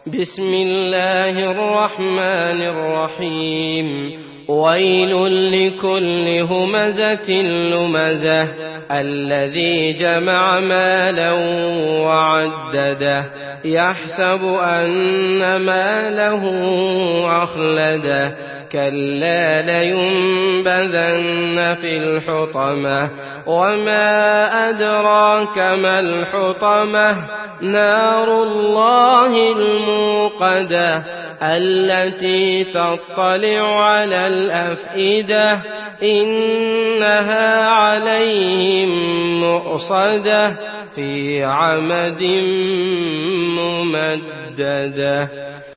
بسم الله الرحمن الرحيم ويل لكل همزة لمزة الذي جمع مالا وعدده يحسب أن ماله أخلده كلا لينبذن في الحطمة وما أدراك ما الحطمة نار الله الموقدة التي تطلع على الأفئدة إنها عليهم مؤصدة في عمد ممددة.